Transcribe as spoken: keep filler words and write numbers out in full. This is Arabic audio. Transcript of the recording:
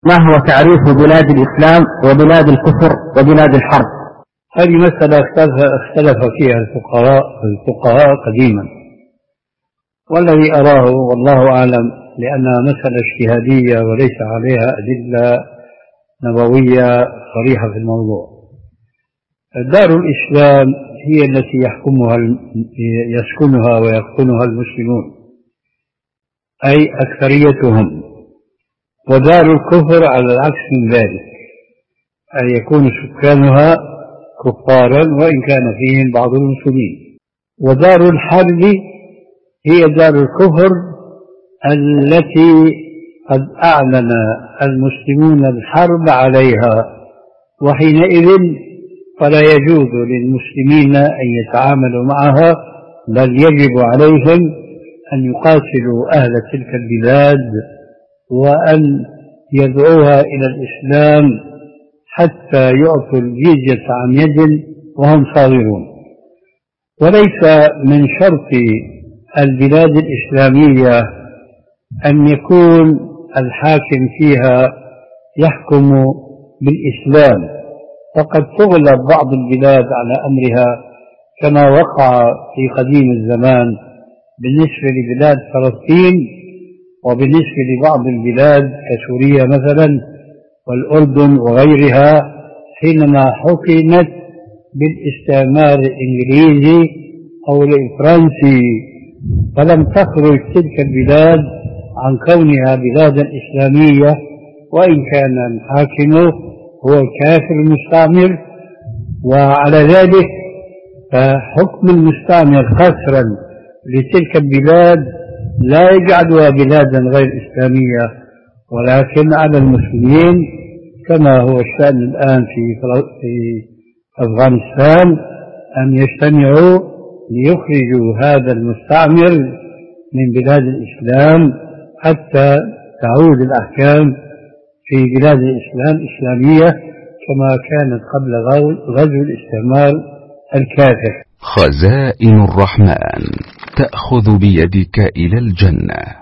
ما هو تعريف بلاد الإسلام وبلاد الكفر وبلاد الحرب؟ هذه مسألة اختلف فيها الفقهاء الفقهاء قديما، والذي أراه والله أعلم لأنها مسألة اجتهادية وليس عليها أدلة نبوية صريحة في الموضوع. دار الإسلام هي التي يحكمها يسكنها ويسكنها المسلمون، أي أكثريتهم، ودار الكفر على العكس من ذلك، أن يكون سكانها كفارا وإن كان فيهم بعض المسلمين. ودار الحرب هي دار الكفر التي قد أعلن المسلمون الحرب عليها، وحينئذ فلا يجوز للمسلمين أن يتعاملوا معها، بل يجب عليهم أن يقاتلوا أهل تلك البلاد وأن يدعوها إلى الإسلام حتى يعطوا الجزية عن يد وهم صاغرون. وليس من شرط البلاد الإسلامية أن يكون الحاكم فيها يحكم بالإسلام، فقد تغلب بعض البلاد على أمرها كما وقع في قديم الزمان بالنسبة لبلاد فلسطين، وبالنسبة لبعض البلاد كسوريا مثلا والأردن وغيرها حينما حكمت بالاستعمار الإنجليزي أو الفرنسي، فلم تخرج تلك البلاد عن كونها بلادا إسلامية، وإن كان الحاكم هو الكافر المستعمر. وعلى ذلك فحكم المستعمر خسرا لتلك البلاد لا يجعلها بلادا غير إسلامية، ولكن على المسلمين كما هو الشأن الآن في أفغانستان أن يجتمعوا ليخرجوا هذا المستعمر من بلاد الإسلام حتى تعود الأحكام في بلاد الإسلام إسلامية كما كانت قبل غزو الاستعمار الكافر. خزائن الرحمن تأخذ بيدك إلى الجنة.